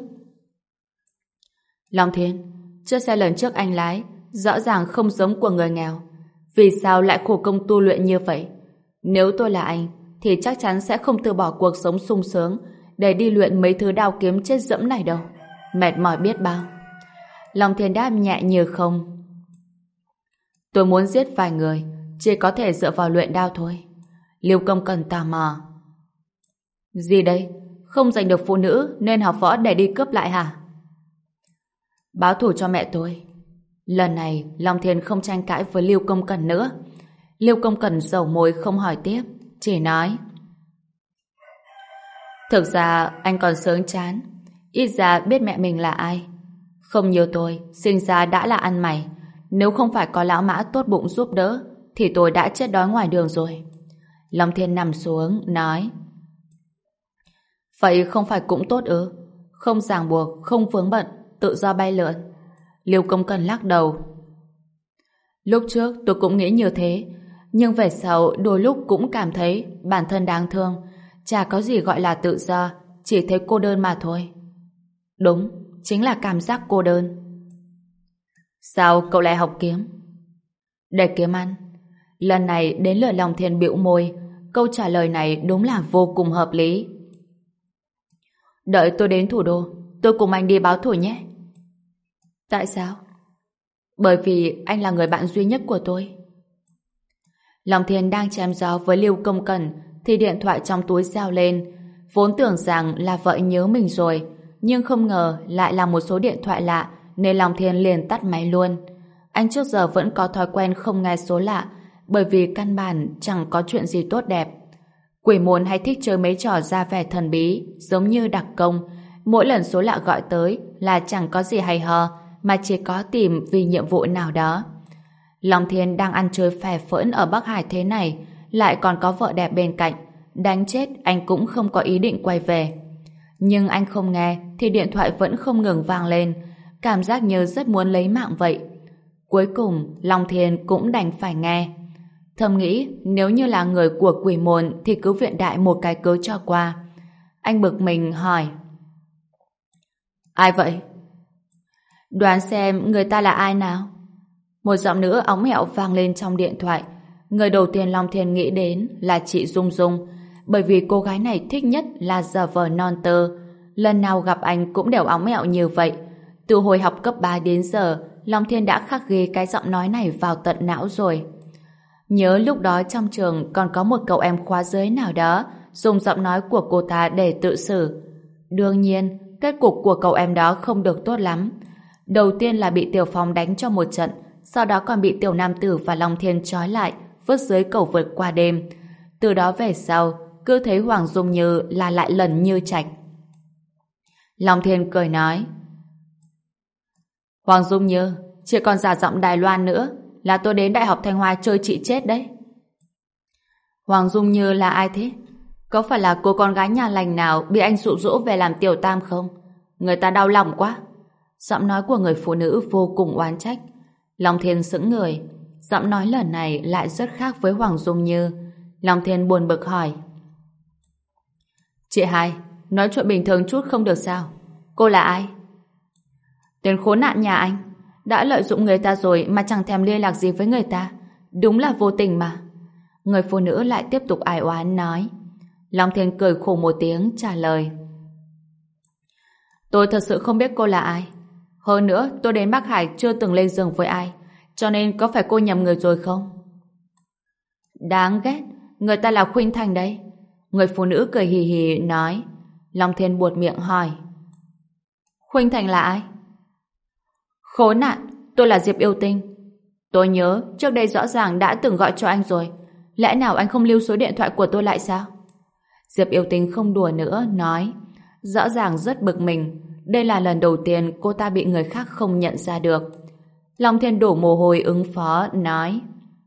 Long Thiên, chiếc xe lần trước anh lái rõ ràng không giống của người nghèo. Vì sao lại khổ công tu luyện như vậy? Nếu tôi là anh, thì chắc chắn sẽ không từ bỏ cuộc sống sung sướng để đi luyện mấy thứ đao kiếm chết dẫm này đâu. Mệt mỏi biết bao. Long Thiên đáp nhẹ như không. Tôi muốn giết vài người, chỉ có thể dựa vào luyện đao thôi. Lưu Công Cẩn tò mò. Gì đây? Không giành được phụ nữ nên học võ để đi cướp lại hả? Báo thù cho mẹ tôi. Lần này Long Thiên không tranh cãi với Lưu Công Cẩn nữa. Lưu Công Cẩn dầu môi không hỏi tiếp, chỉ nói: Thực ra anh còn sớm chán, ít ra biết mẹ mình là ai. Không như tôi, sinh ra đã là ăn mày. Nếu không phải có lão Mã tốt bụng giúp đỡ thì tôi đã chết đói ngoài đường rồi. Long Thiên nằm xuống, nói: Vậy không phải cũng tốt ư? Không ràng buộc, không vướng bận, tự do bay lượn. Lưu Công Cẩn lắc đầu. Lúc trước tôi cũng nghĩ như thế, nhưng về sau đôi lúc cũng cảm thấy bản thân đáng thương. Chả có gì gọi là tự do, chỉ thấy cô đơn mà thôi. Đúng, chính là cảm giác cô đơn. Sao cậu lại học kiếm? Để kiếm ăn. Lần này đến lượt Long Thiên bĩu môi. Câu trả lời này đúng là vô cùng hợp lý. Đợi tôi đến thủ đô, tôi cùng anh đi báo thù nhé. Tại sao? Bởi vì anh là người bạn duy nhất của tôi. Long Thiên đang chém gió với Lưu Công Cẩn thì điện thoại trong túi reo lên. Vốn tưởng rằng là vợ nhớ mình rồi, nhưng không ngờ lại là một số điện thoại lạ, nên Long Thiên liền tắt máy luôn. Anh trước giờ vẫn có thói quen không nghe số lạ, bởi vì căn bản chẳng có chuyện gì tốt đẹp. Quỷ môn hay thích chơi mấy trò ra vẻ thần bí, giống như đặc công. Mỗi lần số lạ gọi tới là chẳng có gì hay ho, mà chỉ có tìm vì nhiệm vụ nào đó. Long Thiên đang ăn chơi phè phỡn ở Bắc Hải thế này, lại còn có vợ đẹp bên cạnh. Đánh chết anh cũng không có ý định quay về. Nhưng anh không nghe thì điện thoại vẫn không ngừng vang lên, cảm giác như rất muốn lấy mạng vậy. Cuối cùng Long Thiên cũng đành phải nghe. Thầm nghĩ nếu như là người của quỷ môn thì cứ viện đại một cái cớ cho qua. Anh bực mình hỏi: ai vậy? Đoán xem người ta là ai nào? Một giọng nữ óng ẹo vang lên trong điện thoại. Người đầu tiên Long Thiên nghĩ đến là chị Dung Dung, bởi vì cô gái này thích nhất là giả vờ non tơ. Lần nào gặp anh cũng đều óng ẹo như vậy. Từ hồi học cấp ba đến giờ, Long Thiên đã khắc ghi cái giọng nói này vào tận não rồi. Nhớ lúc đó trong trường còn có một cậu em khóa dưới nào đó dùng giọng nói của cô ta để tự xử. Đương nhiên, kết cục của cậu em đó không được tốt lắm. Đầu tiên là bị Tiểu Phong đánh cho một trận, sau đó còn bị Tiểu Nam Tử và Long Thiên trói lại, vứt dưới cầu vượt qua đêm. Từ đó về sau, cứ thấy Hoàng Dung Như là lại lần như trạch. Long Thiên cười nói: Hoàng Dung Như, chị còn giả giọng Đài Loan nữa, là tôi đến Đại học Thanh Hoa chơi chị chết đấy. Hoàng Dung Như là ai thế? Có phải là cô con gái nhà lành nào bị anh dụ dỗ về làm tiểu tam không? Người ta đau lòng quá. Giọng nói của người phụ nữ vô cùng oán trách. Long Thiên sững người. Giọng nói lần này lại rất khác với Hoàng Dung Như. Long Thiên buồn bực hỏi: chị hai, nói chuyện bình thường chút không được sao? Cô là ai? Tên khốn nạn nhà anh. Đã lợi dụng người ta rồi mà chẳng thèm liên lạc gì với người ta. Đúng là vô tình mà. Người phụ nữ lại tiếp tục ai oán nói. Long Thiên cười khổ một tiếng trả lời: tôi thật sự không biết cô là ai. Hơn nữa tôi đến Bắc Hải chưa từng lên giường với ai, cho nên có phải cô nhầm người rồi không? Đáng ghét, người ta là Khuynh Thành đấy. Người phụ nữ cười hì hì nói. Long Thiên buột miệng hỏi: Khuynh Thành là ai? Khốn nạn, tôi là Diệp Yêu Tinh. Tôi nhớ trước đây rõ ràng đã từng gọi cho anh rồi. Lẽ nào anh không lưu số điện thoại của tôi lại sao? Diệp Yêu Tinh không đùa nữa nói. Rõ ràng rất bực mình. Đây là lần đầu tiên cô ta bị người khác không nhận ra được. Long Thiên đổ mồ hôi ứng phó nói: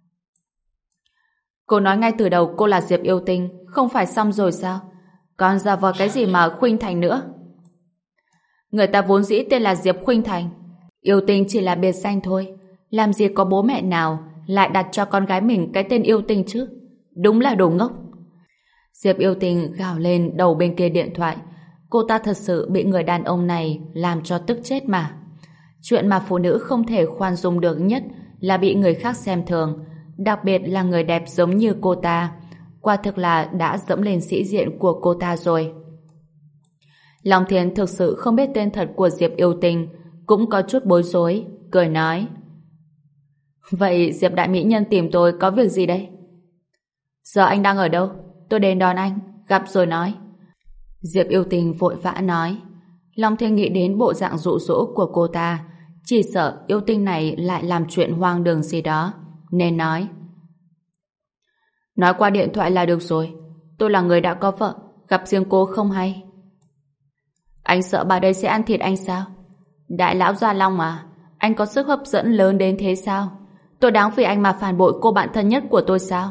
cô nói ngay từ đầu cô là Diệp Yêu Tinh, không phải xong rồi sao? Còn giả vờ cái gì mà Khuynh Thành nữa? Người ta vốn dĩ tên là Diệp Khuynh Thành. Yêu Tinh chỉ là biệt danh thôi. Làm gì có bố mẹ nào lại đặt cho con gái mình cái tên Yêu Tinh chứ? Đúng là đồ ngốc. Diệp Yêu Tinh gào lên đầu bên kia điện thoại. Cô ta thật sự bị người đàn ông này làm cho tức chết mà. Chuyện mà phụ nữ không thể khoan dung được nhất là bị người khác xem thường, đặc biệt là người đẹp giống như cô ta. Quả thực là đã dẫm lên sĩ diện của cô ta rồi. Long Thiên thực sự không biết tên thật của Diệp Yêu Tinh, cũng có chút bối rối, cười nói: vậy Diệp đại mỹ nhân tìm tôi có việc gì đây? Giờ anh đang ở đâu? Tôi đến đón anh, gặp rồi nói. Diệp Yêu Tinh vội vã nói. Long Thiên nghĩ đến bộ dạng dụ dỗ của cô ta, chỉ sợ Yêu Tinh này lại làm chuyện hoang đường gì đó, nên nói: nói qua điện thoại là được rồi. Tôi là người đã có vợ, gặp riêng cô không hay. Anh sợ bà đây sẽ ăn thịt anh sao? Đại lão Gia Long mà, anh có sức hấp dẫn lớn đến thế sao? Tôi đáng vì anh mà phản bội cô bạn thân nhất của tôi sao?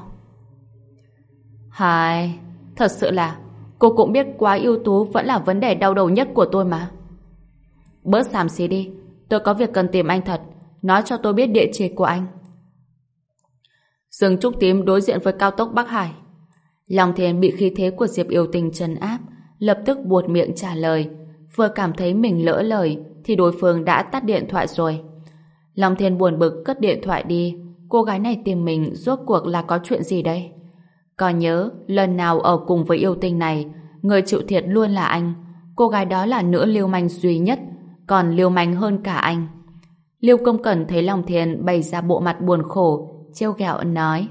Hài, thật sự là cô cũng biết quá ưu tú vẫn là vấn đề đau đầu nhất của tôi mà. Bớt xàm xí đi, tôi có việc cần tìm anh thật. Nói cho tôi biết địa chỉ của anh. Rừng trúc tím đối diện với cao tốc Bắc Hải. Long Thiên bị khí thế của Diệp Yêu Tinh trấn áp, lập tức buột miệng trả lời. Vừa cảm thấy mình lỡ lời thì đối phương đã tắt điện thoại rồi. Long Thiên buồn bực cất điện thoại đi. Cô gái này tìm mình rốt cuộc là có chuyện gì đây? Còn nhớ lần nào ở cùng với Yêu Tinh này, người chịu thiệt luôn là anh. Cô gái đó là nữ lưu manh duy nhất, còn lưu manh hơn cả anh. Lưu Công Cẩn thấy Long Thiên bày ra bộ mặt buồn khổ, trêu ghẹo nói: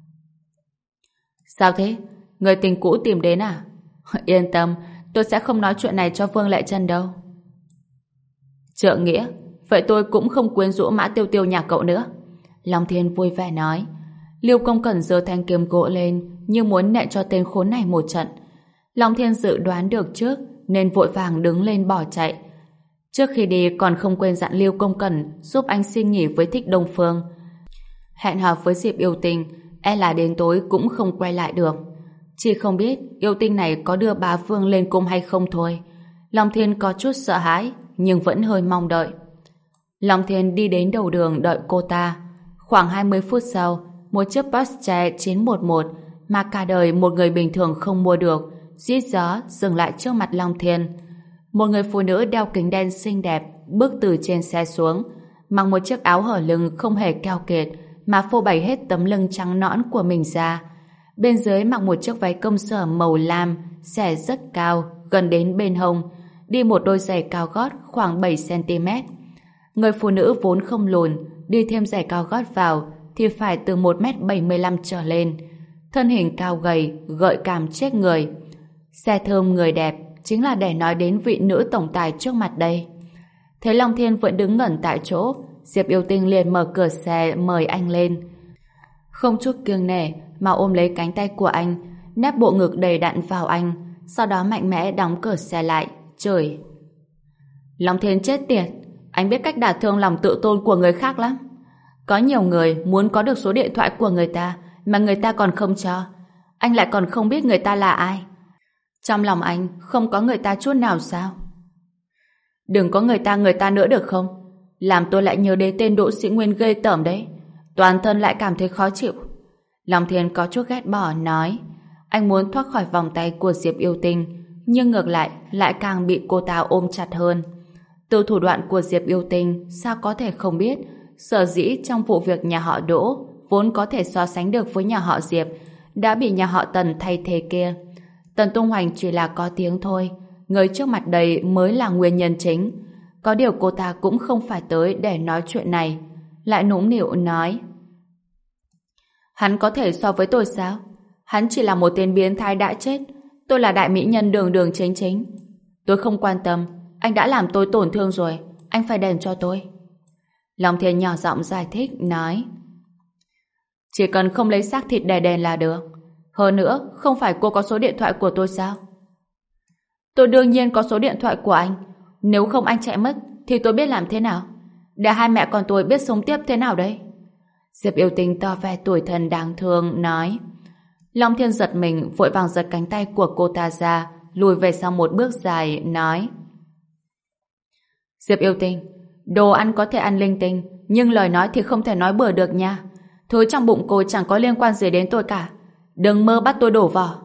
sao thế? Người tình cũ tìm đến à? Yên tâm, tôi sẽ không nói chuyện này cho Vương Lệ Trân đâu. Trượng nghĩa, vậy tôi cũng không quyến rũ Mã Tiêu Tiêu nhà cậu nữa. Long Thiên vui vẻ nói. Lưu Công Cẩn giơ thanh kiếm gỗ lên như muốn nện cho tên khốn này một trận. Long Thiên dự đoán được trước nên vội vàng đứng lên bỏ chạy. Trước khi đi còn không quên dặn Lưu Công Cẩn giúp anh xin nghỉ với Thích Đông Phương. Hẹn hò với Diệp Yêu Tinh, e là đến tối cũng không quay lại được. Chỉ không biết yêu tinh này có đưa bá vương lên cung hay không thôi. Long Thiên có chút sợ hãi, nhưng vẫn hơi mong đợi. Long Thiên đi đến đầu đường đợi cô ta. Khoảng hai mươi phút sau, một chiếc Porsche chín một một mà cả đời một người bình thường không mua được, rít gió dừng lại trước mặt Long Thiên. Một người phụ nữ đeo kính đen xinh đẹp bước từ trên xe xuống, mặc một chiếc áo hở lưng không hề keo kiệt mà phô bày hết tấm lưng trắng nõn của mình ra. Bên dưới mặc một chiếc váy công sở màu lam, xẻ rất cao, gần đến bên hông, đi một đôi giày cao gót khoảng bảy xăng ti mét. Người phụ nữ vốn không lùn, đi thêm giày cao gót vào thì phải từ một mét bảy mươi lăm trở lên. Thân hình cao gầy, gợi cảm chết người. Xe thơm người đẹp chính là để nói đến vị nữ tổng tài trước mặt đây. Thấy Long Thiên vẫn đứng ngẩn tại chỗ, Diệp Yêu Tinh liền mở cửa xe mời anh lên. Không chút kiêng nể mà ôm lấy cánh tay của anh, nép bộ ngực đầy đặn vào anh, sau đó mạnh mẽ đóng cửa xe lại, chửi: Long Thiên chết tiệt, anh biết cách đả thương lòng tự tôn của người khác lắm. Có nhiều người muốn có được số điện thoại của người ta mà người ta còn không cho. Anh lại còn không biết người ta là ai. Trong lòng anh không có người ta chút nào sao? Đừng có người ta người ta nữa được không? Làm tôi lại nhớ đến tên Đỗ Sĩ Nguyên ghê tởm đấy. Toàn thân lại cảm thấy khó chịu. Long Thiên có chút ghét bỏ nói. Anh muốn thoát khỏi vòng tay của Diệp Yêu Tinh, nhưng ngược lại lại càng bị cô ta ôm chặt hơn. Từ thủ đoạn của Diệp Yêu Tinh sao có thể không biết, sở dĩ trong vụ việc nhà họ Đỗ vốn có thể so sánh được với nhà họ Diệp đã bị nhà họ Tần thay thế kia. Tần Tung Hoành chỉ là có tiếng thôi, người trước mặt đây mới là nguyên nhân chính. Có điều cô ta cũng không phải tới để nói chuyện này, lại nũng nịu nói: Hắn có thể so với tôi sao? Hắn chỉ là một tên biến thái đã chết, tôi là đại mỹ nhân đường đường chính chính. Tôi không quan tâm, anh đã làm tôi tổn thương rồi, anh phải đền cho tôi. Long Thiên nhỏ giọng giải thích nói: Chỉ cần không lấy xác thịt để đền là được. Hơn nữa, không phải cô có số điện thoại của tôi sao? Tôi đương nhiên có số điện thoại của anh. Nếu không anh chạy mất thì tôi biết làm thế nào? Để hai mẹ con tôi biết sống tiếp thế nào đấy? Diệp Yêu Tinh to vẻ tuổi thân đáng thương nói. Long Thiên giật mình, vội vàng giật cánh tay của cô ta ra, lùi về sau một bước dài nói: Diệp Yêu Tinh, đồ ăn có thể ăn linh tinh, nhưng lời nói thì không thể nói bừa được nha. Thứ trong bụng cô chẳng có liên quan gì đến tôi cả. Đừng mơ bắt tôi đổ vỏ.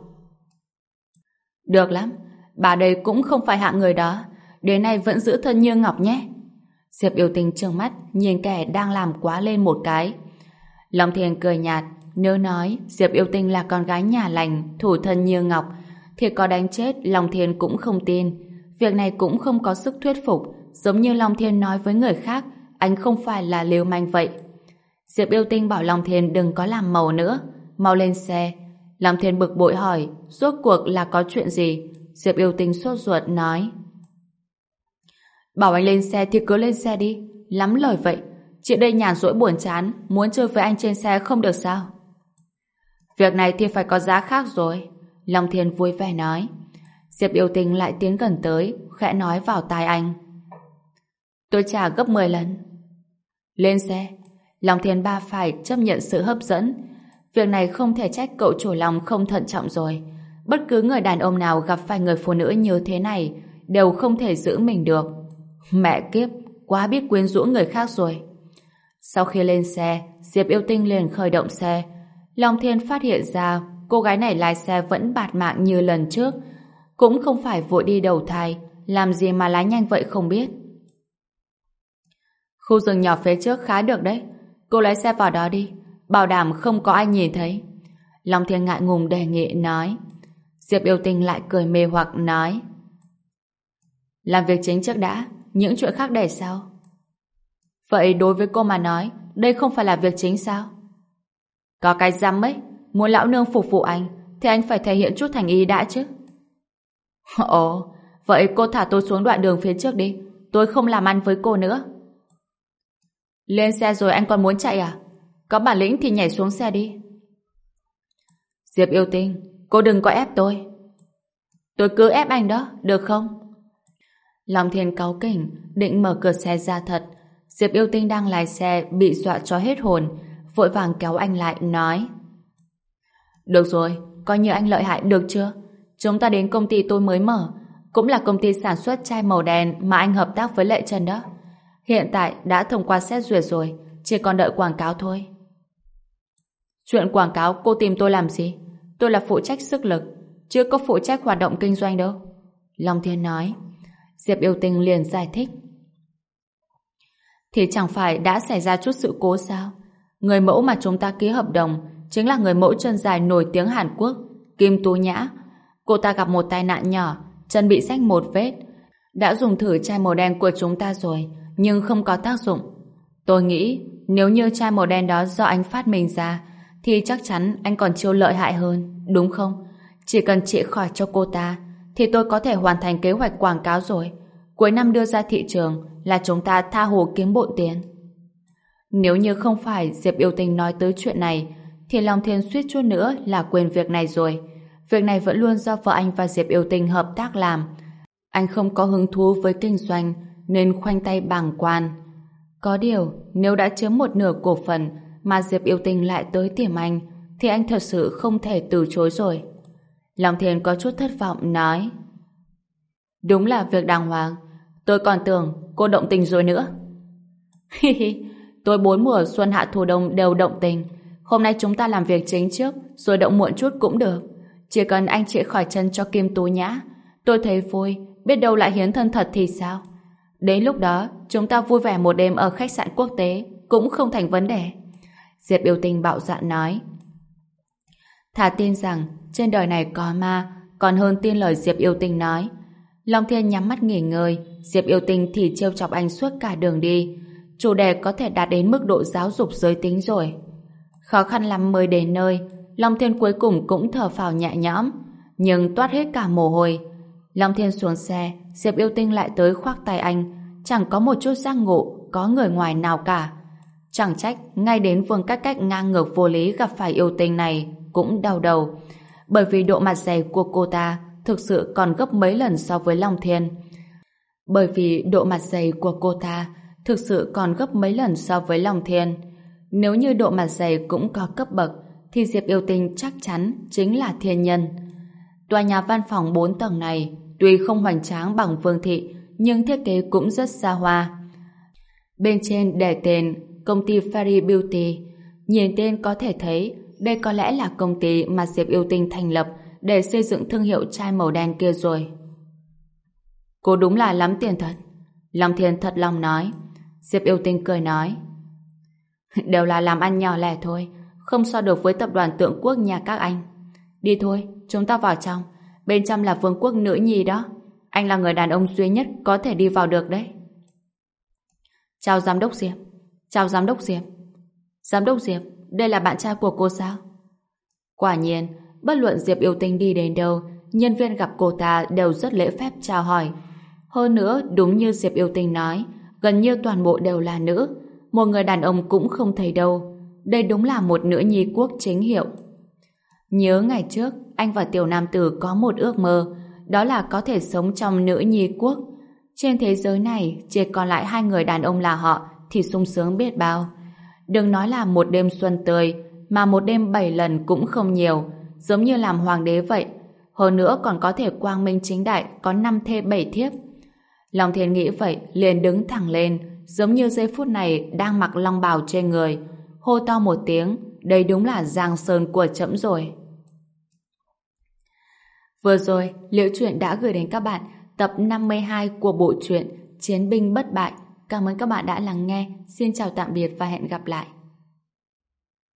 Được lắm, bà đây cũng không phải hạng người đó, đến nay vẫn giữ thân như ngọc nhé. Diệp Yêu Tinh trừng mắt nhìn kẻ đang làm quá lên một cái. Long Thiên cười nhạt, nếu nói Diệp Yêu Tinh là con gái nhà lành, thủ thân như ngọc, thì có đánh chết Long Thiên cũng không tin. Việc này cũng không có sức thuyết phục, giống như Long Thiên nói với người khác anh không phải là liều manh vậy. Diệp Yêu Tinh bảo Long Thiên đừng có làm màu nữa, mau lên xe. Long Thiên bực bội hỏi rốt cuộc là có chuyện gì. Diệp Yêu Tinh sốt ruột nói: Bảo anh lên xe thì cứ lên xe đi, lắm lời vậy. Chị đây nhàn rỗi buồn chán, muốn chơi với anh trên xe không được sao? Việc này thì phải có giá khác rồi. Long Thiên vui vẻ nói. Diệp Yêu Tinh lại tiến gần tới, khẽ nói vào tai anh: Tôi trả gấp mười lần. Lên xe. Long Thiên ba phải chấp nhận sự hấp dẫn. Việc này không thể trách cậu chủ Long không thận trọng rồi. Bất cứ người đàn ông nào gặp phải người phụ nữ như thế này đều không thể giữ mình được. Mẹ kiếp, quá biết quyến rũ người khác rồi. Sau khi lên xe, Diệp Yêu Tinh liền khởi động xe. Long Thiên phát hiện ra cô gái này lái xe vẫn bạt mạng như lần trước, cũng không phải vội đi đầu thai, làm gì mà lái nhanh vậy không biết. Khu rừng nhỏ phía trước khá được đấy, cô lái xe vào đó đi, bảo đảm không có ai nhìn thấy. Long Thiên ngại ngùng đề nghị nói. Diệp Yêu Tinh lại cười mê hoặc nói: Làm việc chính trước đã, những chuyện khác để sau. Vậy đối với cô mà nói, đây không phải là việc chính sao? Có cái rắm ấy, muốn lão nương phục vụ anh thì anh phải thể hiện chút thành ý đã chứ. Ồ, vậy cô thả tôi xuống đoạn đường phía trước đi, tôi không làm ăn với cô nữa. Lên xe rồi anh còn muốn chạy à? Có bản lĩnh thì nhảy xuống xe đi. Diệp Yêu Tinh, cô đừng có ép tôi. Tôi cứ ép anh đó, được không? Long Thiên cáu kỉnh, định mở cửa xe ra thật. Diệp Yêu Tinh đang lái xe bị dọa cho hết hồn, vội vàng kéo anh lại, nói: Được rồi, coi như anh lợi hại được chưa? Chúng ta đến công ty tôi mới mở, cũng là công ty sản xuất chai màu đen mà anh hợp tác với Lệ Trần đó. Hiện tại đã thông qua xét duyệt rồi, chỉ còn đợi quảng cáo thôi. Chuyện quảng cáo cô tìm tôi làm gì? Tôi là phụ trách sức lực, chứ có phụ trách hoạt động kinh doanh đâu. Long Thiên nói. Diệp Yêu Tinh liền giải thích. Thì chẳng phải đã xảy ra chút sự cố sao? Người mẫu mà chúng ta ký hợp đồng chính là người mẫu chân dài nổi tiếng Hàn Quốc, Kim Tú Nhã. Cô ta gặp một tai nạn nhỏ, chân bị rách một vết. Đã dùng thử chai màu đen của chúng ta rồi, nhưng không có tác dụng. Tôi nghĩ nếu như chai màu đen đó do anh phát minh ra, thì chắc chắn anh còn chiêu lợi hại hơn, đúng không? Chỉ cần trị khỏi cho cô ta, thì tôi có thể hoàn thành kế hoạch quảng cáo rồi. Cuối năm đưa ra thị trường là chúng ta tha hồ kiếm bộn tiền. Nếu như không phải Diệp Yêu Tinh nói tới chuyện này, thì Long Thiên suýt chút nữa là quên việc này rồi. Việc này vẫn luôn do vợ anh và Diệp Yêu Tinh hợp tác làm. Anh không có hứng thú với kinh doanh, nên khoanh tay bàng quan. Có điều, nếu đã chiếm một nửa cổ phần mà Diệp Yêu Tinh lại tới tìm anh, thì anh thật sự không thể từ chối rồi. Long Thiên có chút thất vọng nói: Đúng là việc đàng hoàng. Tôi còn tưởng cô động tình rồi nữa. Hi hi, tôi bốn mùa xuân hạ thu đông đều động tình. Hôm nay chúng ta làm việc chính trước, rồi động muộn chút cũng được. Chỉ cần anh trị khỏi chân cho Kim Tú Nhã, tôi thấy vui, biết đâu lại hiến thân thật thì sao? Đến lúc đó, chúng ta vui vẻ một đêm ở khách sạn quốc tế cũng không thành vấn đề. Diệp Yêu Tinh bạo dạn nói. Thà tin rằng trên đời này có ma, còn hơn tin lời Diệp Yêu Tinh nói. Long Thiên nhắm mắt nghỉ ngơi, Diệp Yêu Tinh thì trêu chọc anh suốt cả đường đi. Chủ đề có thể đạt đến mức độ giáo dục giới tính rồi. Khó khăn lắm mới đến nơi, Long Thiên cuối cùng cũng thở phào nhẹ nhõm, nhưng toát hết cả mồ hôi. Long Thiên xuống xe, Diệp Yêu Tinh lại tới khoác tay anh, chẳng có một chút giác ngộ có người ngoài nào cả. Chẳng trách ngay đến Vương Cách Cách ngang ngược vô lý gặp phải yêu tinh này cũng đau đầu, bởi vì độ mặt dày của cô ta thực sự còn gấp mấy lần so với Long Thiên. Bởi vì độ mặt dày của cô ta thực sự còn gấp mấy lần so với Long Thiên. Nếu như độ mặt dày cũng có cấp bậc, thì Diệp Yêu Tinh chắc chắn chính là thiên nhân. Tòa nhà văn phòng bốn tầng này tuy không hoành tráng bằng Vương Thị, nhưng thiết kế cũng rất xa hoa. Bên trên đề tên công ty Fairy Beauty. Nhìn tên có thể thấy đây có lẽ là công ty mà Diệp Yêu Tinh thành lập để xây dựng thương hiệu chai màu đen kia rồi. Cô đúng là lắm tiền thật. Long Thiên thật lòng nói. Diệp Yêu Tinh cười nói. Đều là làm ăn nhỏ lẻ thôi, không so được với tập đoàn Tượng Quốc nhà các anh. Đi thôi, chúng ta vào trong. Bên trong là vương quốc nữ nhi đó. Anh là người đàn ông duy nhất có thể đi vào được đấy. Chào giám đốc Diệp. Chào giám đốc Diệp. Giám đốc Diệp, đây là bạn trai của cô sao? Quả nhiên, bất luận Diệp Yêu Tinh đi đến đâu, nhân viên gặp cô ta đều rất lễ phép chào hỏi. Hơn nữa, đúng như Diệp Yêu Tinh nói, gần như toàn bộ đều là nữ. Một người đàn ông cũng không thấy đâu. Đây đúng là một nữ nhi quốc chính hiệu. Nhớ ngày trước, anh và tiểu nam tử có một ước mơ, đó là có thể sống trong nữ nhi quốc. Trên thế giới này, chỉ còn lại hai người đàn ông là họ, thì sung sướng biết bao. Đừng nói là một đêm xuân tươi, mà một đêm bảy lần cũng không nhiều, giống như làm hoàng đế vậy. Hơn nữa còn có thể quang minh chính đại, có năm thê bảy thiếp. Long Thiên nghĩ vậy, liền đứng thẳng lên, giống như giây phút này đang mặc long bào trên người, hô to một tiếng, đây đúng là giang sơn của trẫm rồi. Vừa rồi, Liễu Chuyện đã gửi đến các bạn tập năm mươi hai của bộ truyện Chiến binh bất bại. Cảm ơn các bạn đã lắng nghe. Xin chào tạm biệt và hẹn gặp lại.